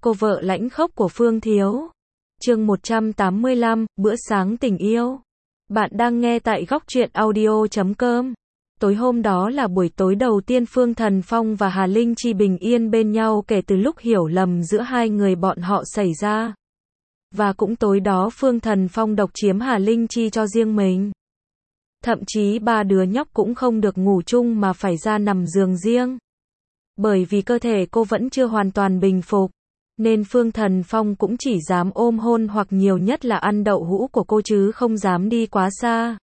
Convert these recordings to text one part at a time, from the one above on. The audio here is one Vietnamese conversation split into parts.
Cô vợ lãnh khốc của Phương Thiếu. Chương 185, bữa sáng tình yêu. Bạn đang nghe tại góc truyện audio.com. Tối hôm đó là buổi tối đầu tiên Phương Thần Phong và Hà Linh Chi bình yên bên nhau kể từ lúc hiểu lầm giữa hai người bọn họ xảy ra. Và cũng tối đó Phương Thần Phong độc chiếm Hà Linh Chi cho riêng mình. Thậm chí ba đứa nhóc cũng không được ngủ chung mà phải ra nằm giường riêng. Bởi vì cơ thể cô vẫn chưa hoàn toàn bình phục, nên Phương Thần Phong cũng chỉ dám ôm hôn hoặc nhiều nhất là ăn đậu hũ của cô chứ không dám đi quá xa.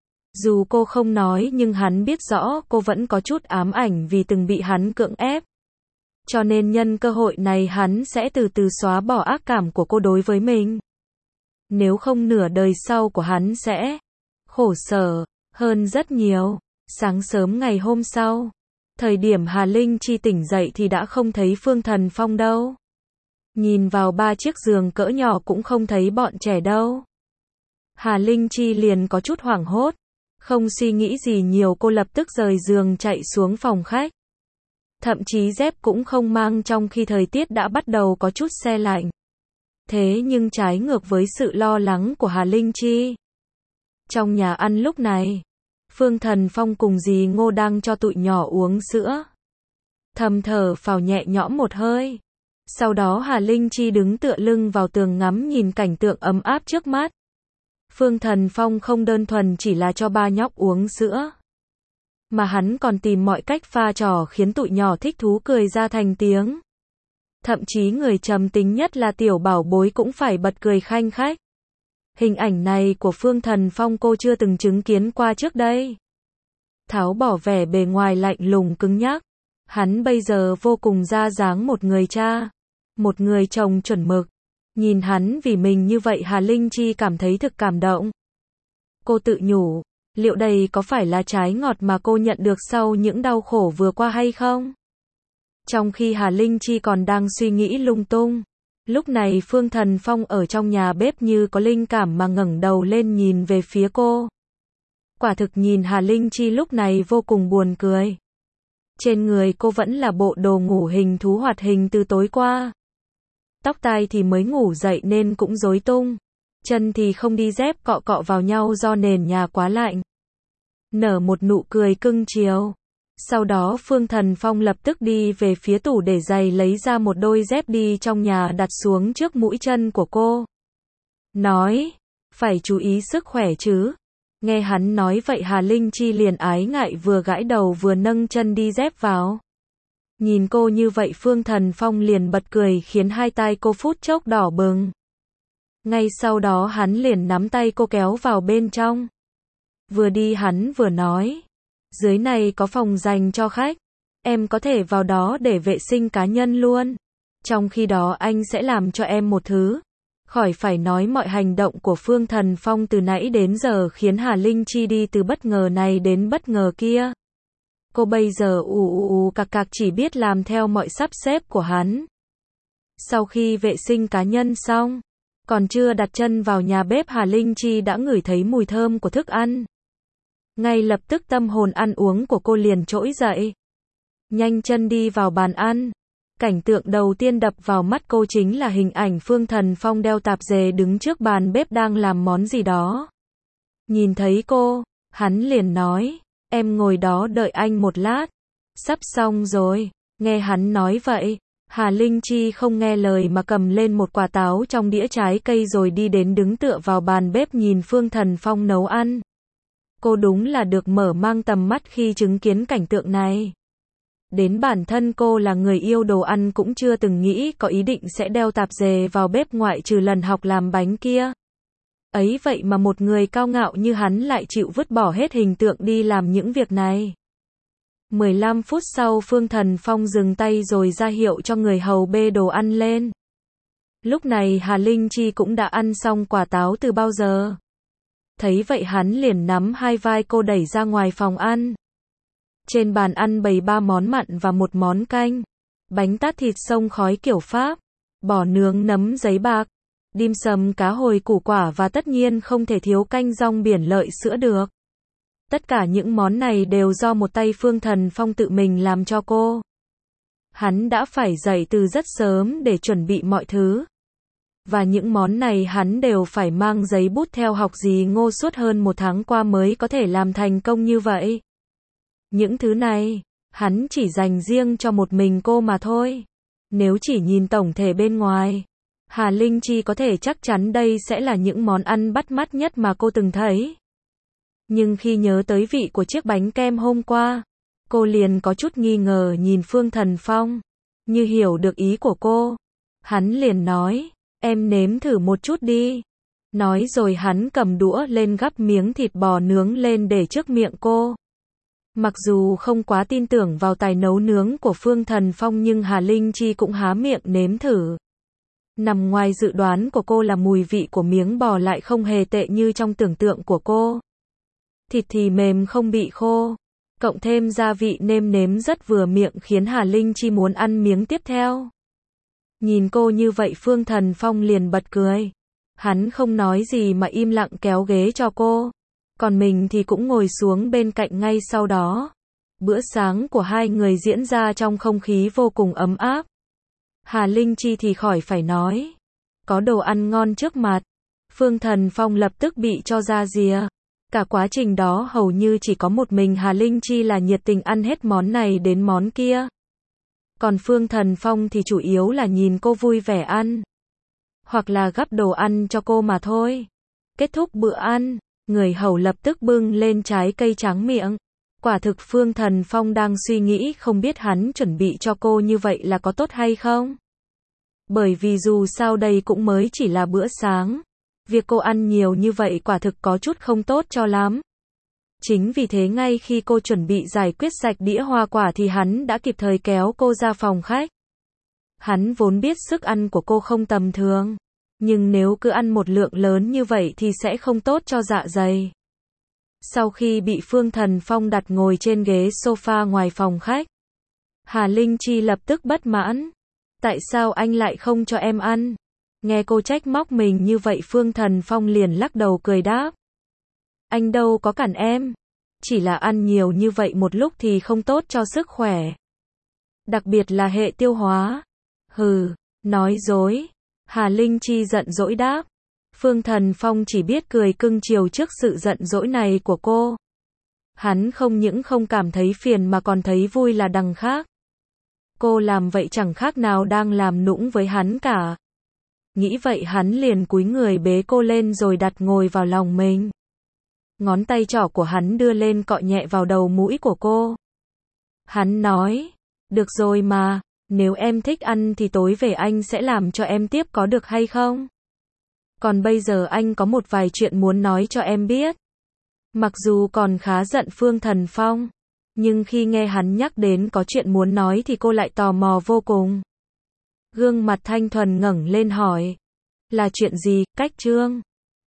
Dù cô không nói nhưng hắn biết rõ cô vẫn có chút ám ảnh vì từng bị hắn cưỡng ép. Cho nên nhân cơ hội này hắn sẽ từ từ xóa bỏ ác cảm của cô đối với mình. Nếu không nửa đời sau của hắn sẽ khổ sở hơn rất nhiều. Sáng sớm ngày hôm sau, thời điểm Hà Linh Chi tỉnh dậy thì đã không thấy Phương Thần Phong đâu. Nhìn vào ba chiếc giường cỡ nhỏ cũng không thấy bọn trẻ đâu. Hà Linh Chi liền có chút hoảng hốt. Không suy nghĩ gì nhiều cô lập tức rời giường chạy xuống phòng khách. Thậm chí dép cũng không mang trong khi thời tiết đã bắt đầu có chút se lạnh. Thế nhưng trái ngược với sự lo lắng của Hà Linh Chi. Trong nhà ăn lúc này, Phương Thần Phong cùng dì Ngô đang cho tụi nhỏ uống sữa. Thầm thở phào nhẹ nhõm một hơi. Sau đó Hà Linh Chi đứng tựa lưng vào tường ngắm nhìn cảnh tượng ấm áp trước mắt. Phương Thần Phong không đơn thuần chỉ là cho ba nhóc uống sữa, mà hắn còn tìm mọi cách pha trò khiến tụi nhỏ thích thú cười ra thành tiếng. Thậm chí người trầm tính nhất là tiểu bảo bối cũng phải bật cười khanh khách. Hình ảnh này của Phương Thần Phong cô chưa từng chứng kiến qua trước đây. Tháo bỏ vẻ bề ngoài lạnh lùng cứng nhắc, hắn bây giờ vô cùng ra dáng một người cha, một người chồng chuẩn mực. Nhìn hắn vì mình như vậy Hà Linh Chi cảm thấy thực cảm động. Cô tự nhủ, liệu đây có phải là trái ngọt mà cô nhận được sau những đau khổ vừa qua hay không? Trong khi Hà Linh Chi còn đang suy nghĩ lung tung, lúc này Phương Thần Phong ở trong nhà bếp như có linh cảm mà ngẩng đầu lên nhìn về phía cô. Quả thực nhìn Hà Linh Chi lúc này vô cùng buồn cười. Trên người cô vẫn là bộ đồ ngủ hình thú hoạt hình từ tối qua. Tóc tai thì mới ngủ dậy nên cũng rối tung. Chân thì không đi dép cọ cọ vào nhau do nền nhà quá lạnh. Nở một nụ cười cưng chiều. Sau đó Phương Thần Phong lập tức đi về phía tủ để giày lấy ra một đôi dép đi trong nhà đặt xuống trước mũi chân của cô. Nói, phải chú ý sức khỏe chứ. Nghe hắn nói vậy Hà Linh Chi liền ái ngại vừa gãi đầu vừa nâng chân đi dép vào. Nhìn cô như vậy Phương Thần Phong liền bật cười khiến hai tai cô phút chốc đỏ bừng. Ngay sau đó hắn liền nắm tay cô kéo vào bên trong. Vừa đi hắn vừa nói, dưới này có phòng dành cho khách, em có thể vào đó để vệ sinh cá nhân luôn. Trong khi đó anh sẽ làm cho em một thứ. Khỏi phải nói mọi hành động của Phương Thần Phong từ nãy đến giờ khiến Hà Linh Chi đi từ bất ngờ này đến bất ngờ kia. Cô bây giờ cặc cặc chỉ biết làm theo mọi sắp xếp của hắn. Sau khi vệ sinh cá nhân xong, còn chưa đặt chân vào nhà bếp Hà Linh Chi đã ngửi thấy mùi thơm của thức ăn. Ngay lập tức tâm hồn ăn uống của cô liền trỗi dậy. Nhanh chân đi vào bàn ăn. Cảnh tượng đầu tiên đập vào mắt cô chính là hình ảnh Phương Thần Phong đeo tạp dề đứng trước bàn bếp đang làm món gì đó. Nhìn thấy cô, hắn liền nói, em ngồi đó đợi anh một lát. Sắp xong rồi. Nghe hắn nói vậy, Hà Linh Chi không nghe lời mà cầm lên một quả táo trong đĩa trái cây rồi đi đến đứng tựa vào bàn bếp nhìn Phương Thần Phong nấu ăn. Cô đúng là được mở mang tầm mắt khi chứng kiến cảnh tượng này. Đến bản thân cô là người yêu đồ ăn cũng chưa từng nghĩ có ý định sẽ đeo tạp dề vào bếp ngoại trừ lần học làm bánh kia. Ấy vậy mà một người cao ngạo như hắn lại chịu vứt bỏ hết hình tượng đi làm những việc này. 15 phút sau Phương Thần Phong dừng tay rồi ra hiệu cho người hầu bê đồ ăn lên. Lúc này Hà Linh Chi cũng đã ăn xong quả táo từ bao giờ. Thấy vậy hắn liền nắm hai vai cô đẩy ra ngoài phòng ăn. Trên bàn ăn bày 3 món mặn và một món canh. Bánh tát thịt xông khói kiểu Pháp, bò nướng nấm giấy bạc, dim sum cá hồi củ quả và tất nhiên không thể thiếu canh rong biển lợi sữa được. Tất cả những món này đều do một tay Phương Thần Phong tự mình làm cho cô. Hắn đã phải dậy từ rất sớm để chuẩn bị mọi thứ. Và những món này hắn đều phải mang giấy bút theo học dì Ngô suốt hơn 1 tháng qua mới có thể làm thành công như vậy. Những thứ này, hắn chỉ dành riêng cho một mình cô mà thôi. Nếu chỉ nhìn tổng thể bên ngoài, Hà Linh Chi có thể chắc chắn đây sẽ là những món ăn bắt mắt nhất mà cô từng thấy. Nhưng khi nhớ tới vị của chiếc bánh kem hôm qua, cô liền có chút nghi ngờ nhìn Phương Thần Phong. Như hiểu được ý của cô, hắn liền nói, em nếm thử một chút đi. Nói rồi hắn cầm đũa lên gắp miếng thịt bò nướng lên để trước miệng cô. Mặc dù không quá tin tưởng vào tài nấu nướng của Phương Thần Phong nhưng Hà Linh Chi cũng há miệng nếm thử. Nằm ngoài dự đoán của cô là mùi vị của miếng bò lại không hề tệ như trong tưởng tượng của cô. Thịt thì mềm không bị khô, cộng thêm gia vị nêm nếm rất vừa miệng khiến Hà Linh Chi muốn ăn miếng tiếp theo. Nhìn cô như vậy Phương Thần Phong liền bật cười. Hắn không nói gì mà im lặng kéo ghế cho cô. Còn mình thì cũng ngồi xuống bên cạnh ngay sau đó. Bữa sáng của hai người diễn ra trong không khí vô cùng ấm áp. Hà Linh Chi thì khỏi phải nói. Có đồ ăn ngon trước mặt. Phương Thần Phong lập tức bị cho ra rìa. Cả quá trình đó hầu như chỉ có một mình Hà Linh Chi là nhiệt tình ăn hết món này đến món kia. Còn Phương Thần Phong thì chủ yếu là nhìn cô vui vẻ ăn. Hoặc là gắp đồ ăn cho cô mà thôi. Kết thúc bữa ăn, người hầu lập tức bưng lên trái cây tráng miệng. Quả thực Phương Thần Phong đang suy nghĩ không biết hắn chuẩn bị cho cô như vậy là có tốt hay không. Bởi vì dù sao đây cũng mới chỉ là bữa sáng. Việc cô ăn nhiều như vậy quả thực có chút không tốt cho lắm. Chính vì thế ngay khi cô chuẩn bị giải quyết sạch đĩa hoa quả thì hắn đã kịp thời kéo cô ra phòng khách. Hắn vốn biết sức ăn của cô không tầm thường. Nhưng nếu cứ ăn một lượng lớn như vậy thì sẽ không tốt cho dạ dày. Sau khi bị Phương Thần Phong đặt ngồi trên ghế sofa ngoài phòng khách, Hà Linh Chi lập tức bất mãn. Tại sao anh lại không cho em ăn? Nghe cô trách móc mình như vậy Phương Thần Phong liền lắc đầu cười đáp. Anh đâu có cản em. Chỉ là ăn nhiều như vậy một lúc thì không tốt cho sức khỏe. Đặc biệt là hệ tiêu hóa. Hừ, nói dối. Hà Linh Chi giận dỗi đáp. Phương Thần Phong chỉ biết cười cưng chiều trước sự giận dỗi này của cô. Hắn không những không cảm thấy phiền mà còn thấy vui là đằng khác. Cô làm vậy chẳng khác nào đang làm nũng với hắn cả. Nghĩ vậy hắn liền cúi người bế cô lên rồi đặt ngồi vào lòng mình. Ngón tay trỏ của hắn đưa lên cọ nhẹ vào đầu mũi của cô. Hắn nói, được rồi mà, nếu em thích ăn thì tối về anh sẽ làm cho em tiếp có được hay không? Còn bây giờ anh có một vài chuyện muốn nói cho em biết. Mặc dù còn khá giận Phương Thần Phong, nhưng khi nghe hắn nhắc đến có chuyện muốn nói thì cô lại tò mò vô cùng. Gương mặt thanh thuần ngẩng lên hỏi. Là chuyện gì, Cách Trương?